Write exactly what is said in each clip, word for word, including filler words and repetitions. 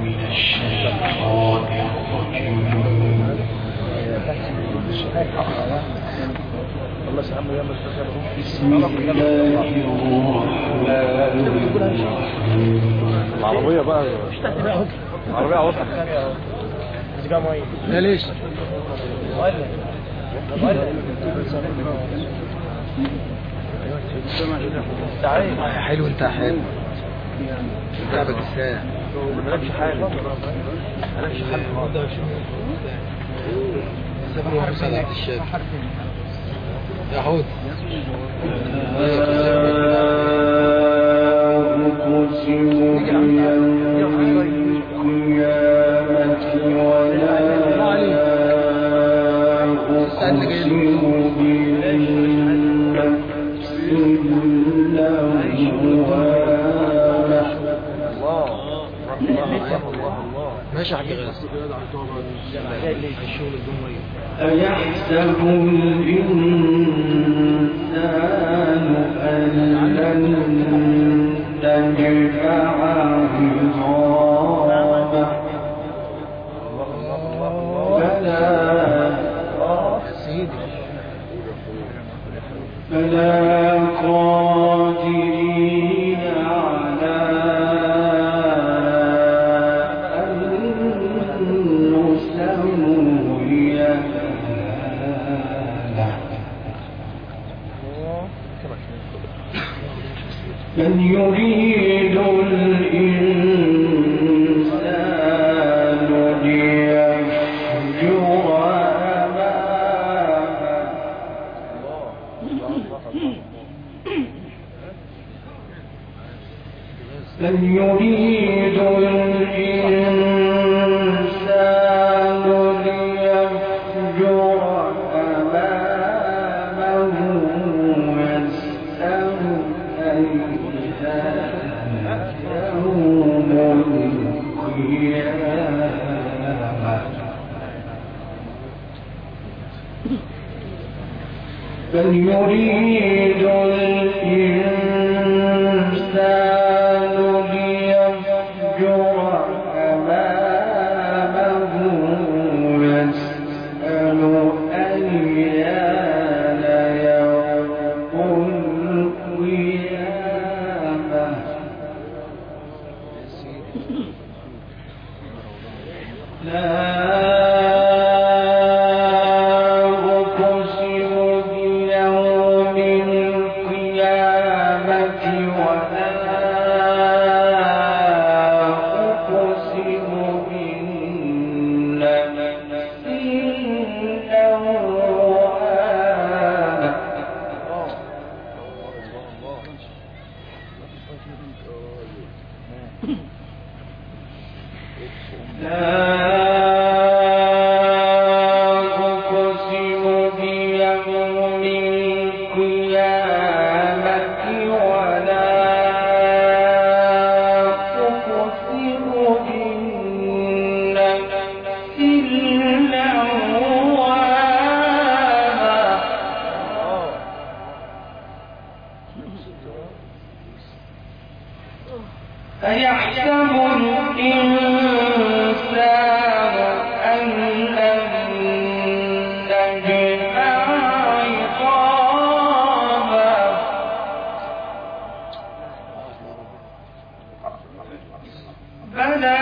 من الشيطان الرجيم. بسم الله الرحمن الرحيم. العربية بقى العربية عوضة لا ليش حلو انت حلو لعبك الساعة مالكش حاجة مالكش حاجة سبب وحسن عبد الشاب يا حود أقسم بيوم القيامة ولا أقسم بالنفس اللوامة. ماشي يا حاج غاز أيحسب الإنسان أن لن نجمع عظامه بلى بلى قادرين على أن نسوي بل يريد الإنسان ليفجر أمامه بل يريد الإنسان ليفجر أمامه يسأل يوم القيامة بل يريد الإنسان ليفجر أمامه يسأل أيان يوم القيامة لا أقسم بيوم القيامة ولا أقسم بالنفس اللوامة لا أقسم بيوم القيامة ولا أقسم بالنفس اللوامة أيحسب الإنسان أن لن نجمع عظامه بلى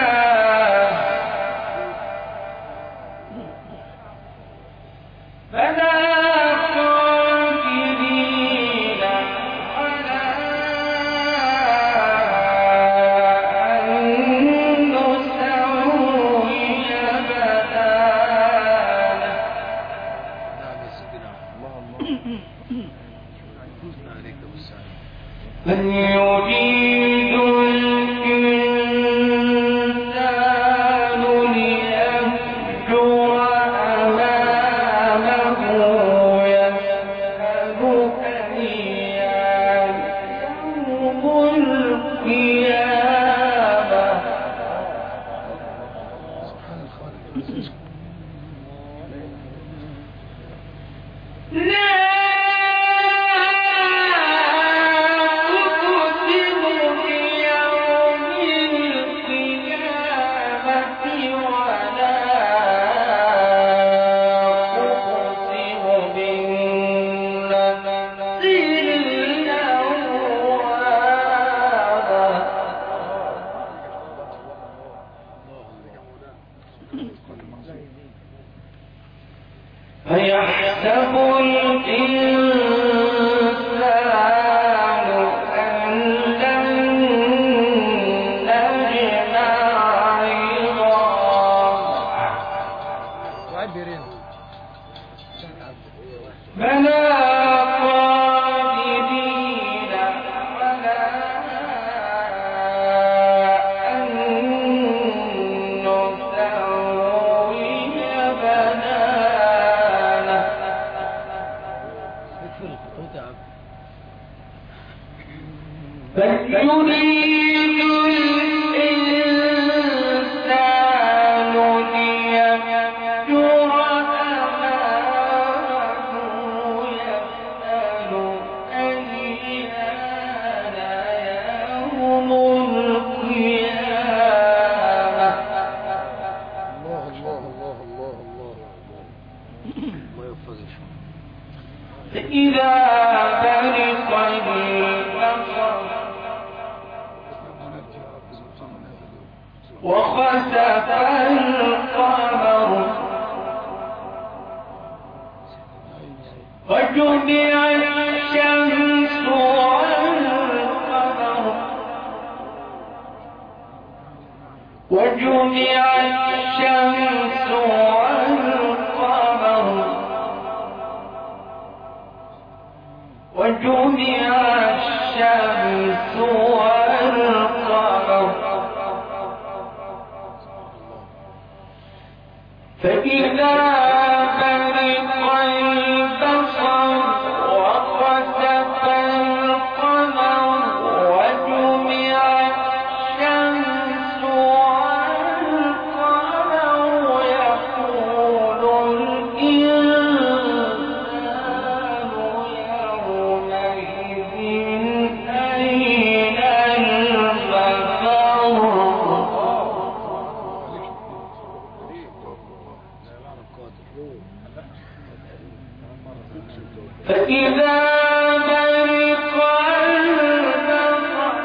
بلى قادرين على أن نسوي بنانه بل يريد الإنسان ليفجر أمامه يسأل أيان يوم القيامة لا أقسم بيوم القيامة فيحسب الإنسان أن لن نجمع عظامه بلى قادرين على أن نسوي بنانه بل يريد الإنسان ليفجر أمامه يسأل أيان يوم القيامة الله الله الله الله الله الله يوفقك. فإذا برق البصر وخسف القمر وجمع الشمس والقمر وجمع الشمس والقمر وجمع الشمس والقمر فإذا برق البصر وخسف القمر وجمع الشمس والقمر يقول الإنسان يومئذ أين المفر فإذا برق البصر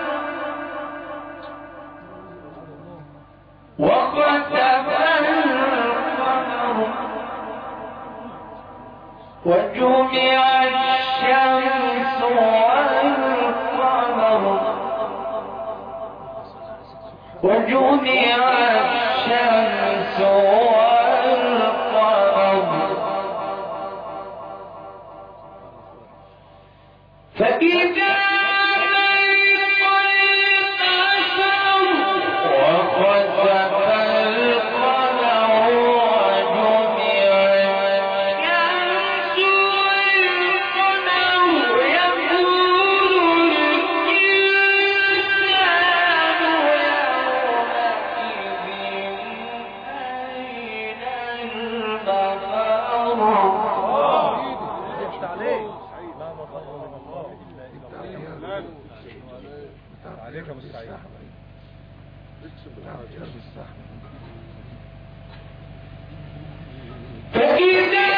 وخسف القمر وجمع الشمس والقمر وجمع الشمس والقمر فإذا برق البصر وخسف القمر وجمع الشمس والقمر يقول الإنسان يومئذ أين المفر عليك يا مستعين. فإذا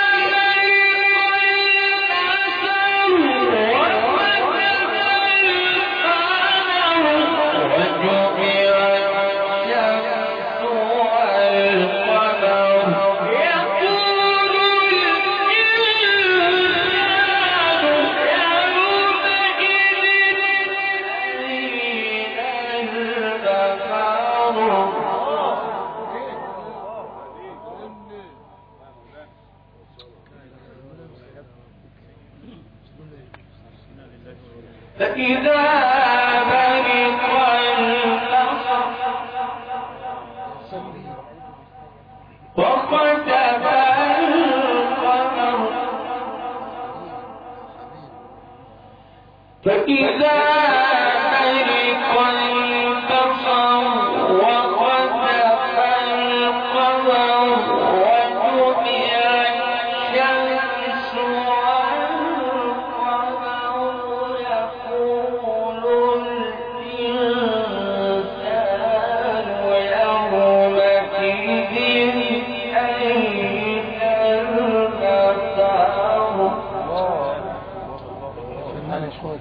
فإذا برق البصر وخسف القمر فإذا برق البصر وخسف القمر وجمع الشمس والقمر يقول الإنسان يومئذ أين المفر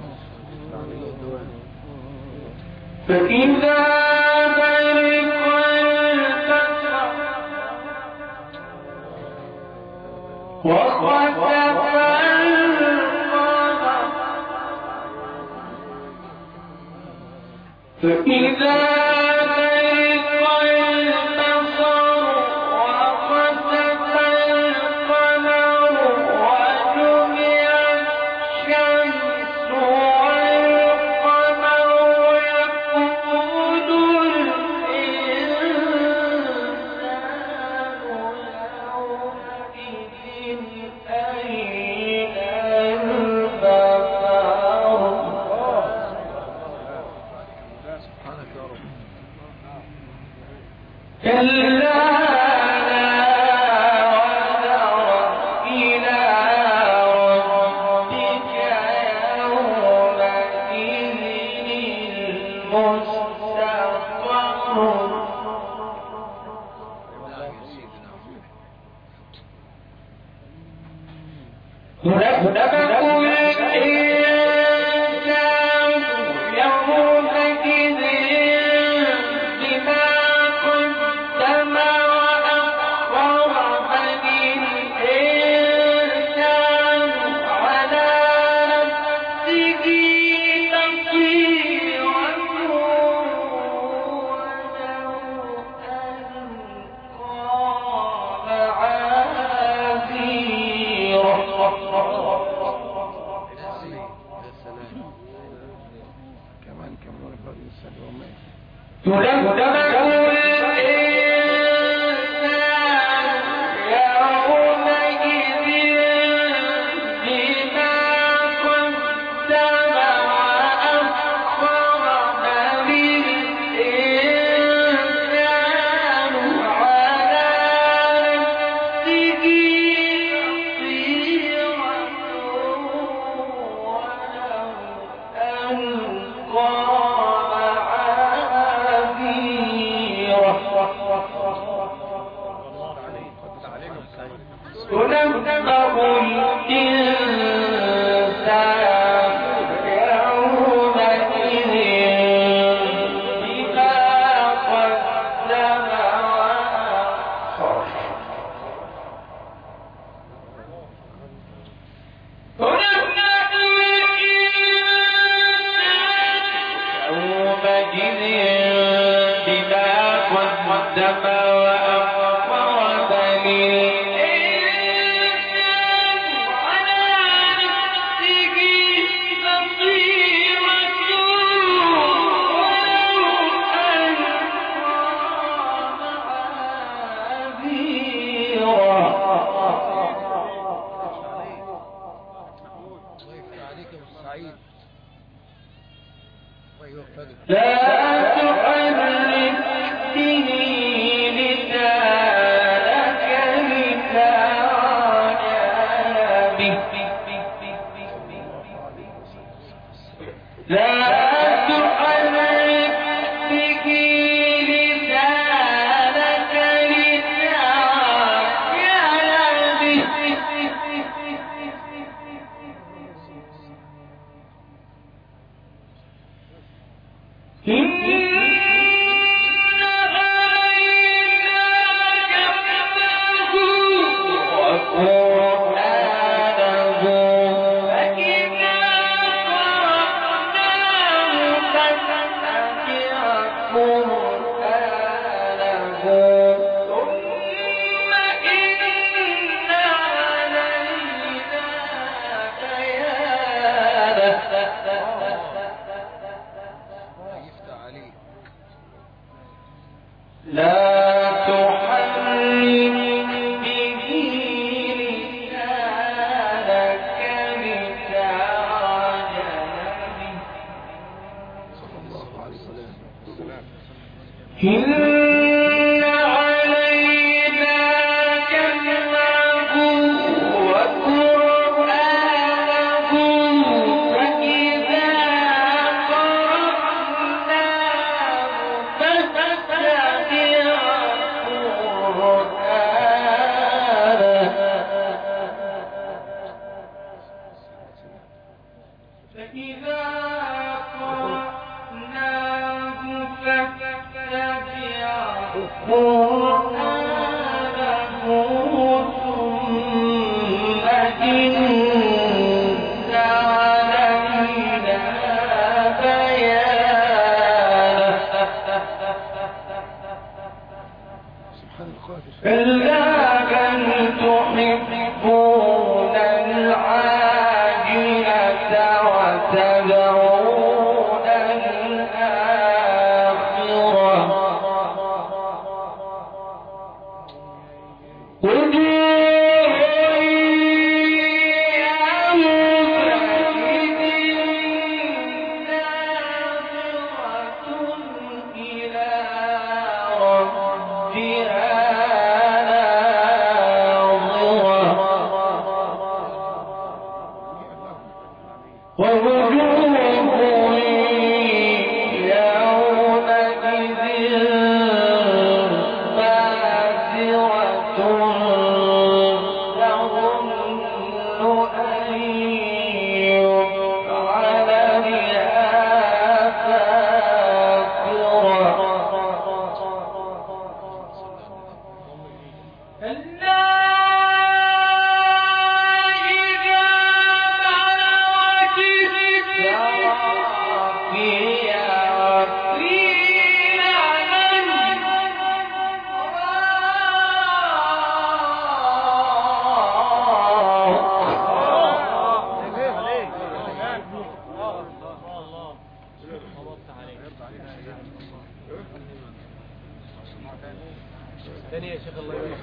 فإذا برق البصر بيانه كلا بل تحبون العاجلة وتذرون الآخرة وجوه يومئذ ناظرة إلى ربها ثانية يا شيخ الله يبارك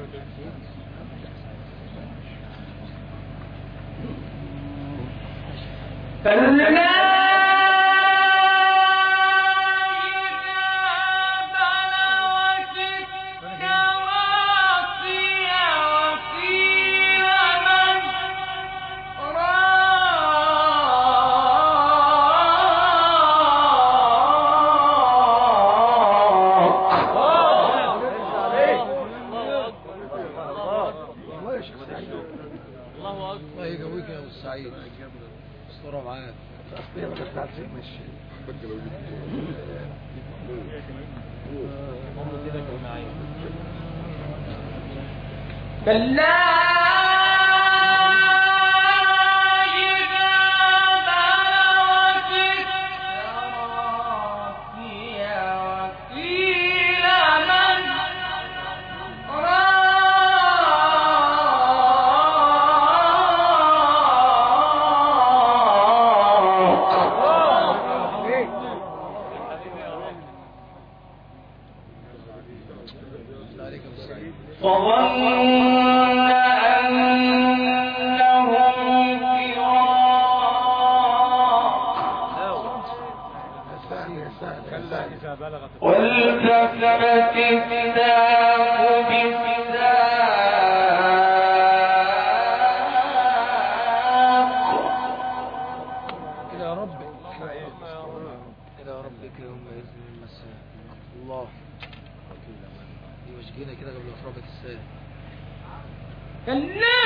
الله يقويك يا ابو سعيد. اسطوره معاك. كلا فظن أنهم فراق والتفت الساق بالساق إلى ربك إلى ربك يومئذ المساء. الله يوشجينا كده قبل أخرابك الساعة. كلا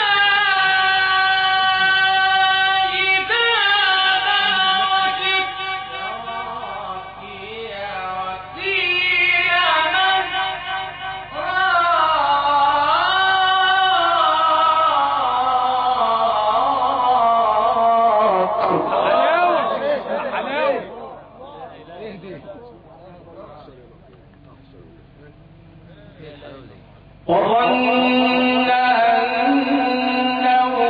وظن أنه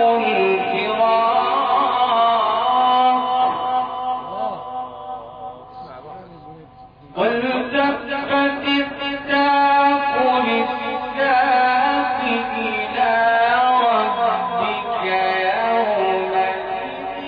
الفراق والتفت الساق بالساق إلى ربك يومئذ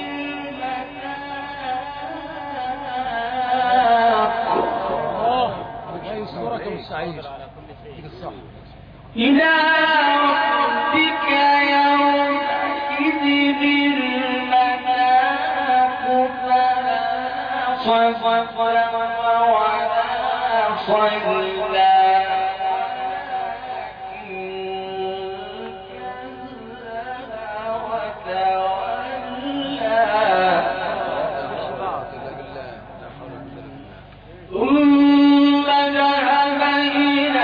المساق. أي صورة أبو سعيد الصح. إلى ربك يومئذ المساق فلا صدق ولا صلى ثم ذهب إلى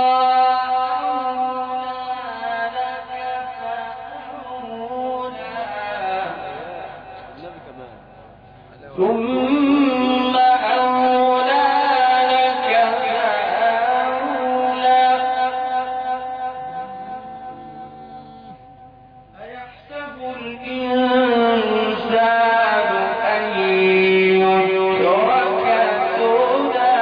أهله يتمطى ثم أولى لك فأولى أيحسب الإنسان أن يترك سدى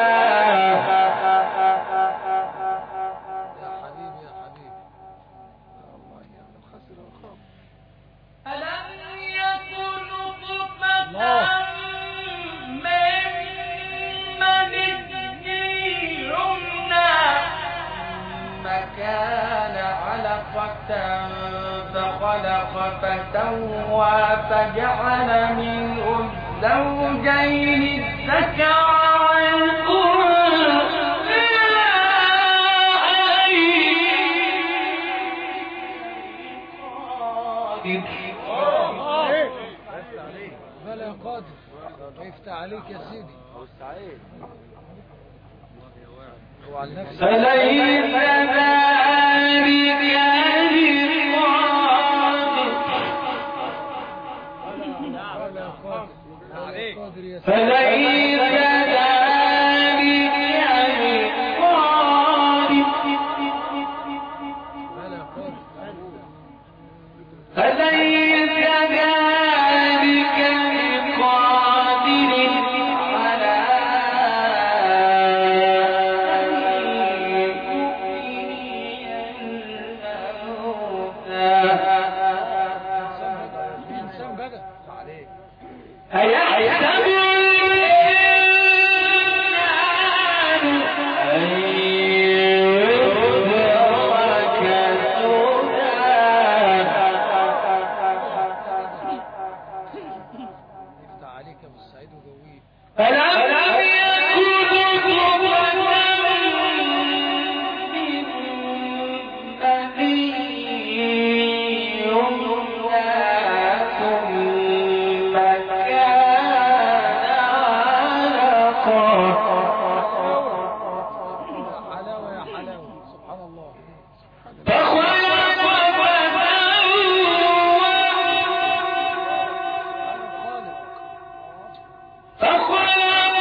يا حبيبي يا حبيبي الله يعلم خسر الخاف. ألم يكن نطفة من مني يمنى ثم كان علقة فخلق فسوى فجعل منه الزوجين الذكر والأنثى بلى قادر ويفتح عليك يا سيدي. هو على نفسه. فليس ذلك بلى قادر بلى قادر يا سيدي. فليس ذلك بلى قادر فليس ذلك بقادر على أن يحيي الموتى إنسان بقى عليك. أيحسب الإنسان أن يدرك سدى يفتح عليك ابو السعيد وجويه. ألم يكن نطفة من مني يمنى ثم كان علقة حلاوه يا حلاوه سبحان الله. فخلق فسوى فخلق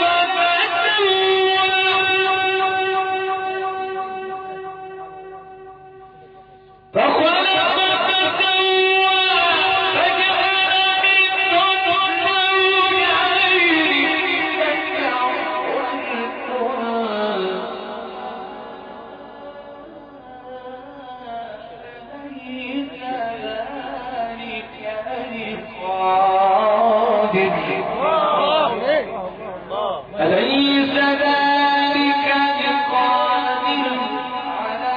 فسوى فخلق فسوى فجعل منه الزوجين الذكر والأنثى أليس ذلك بقادر على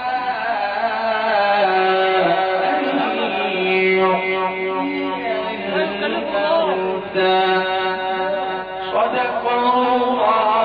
أن يحيي الموتى صدق الله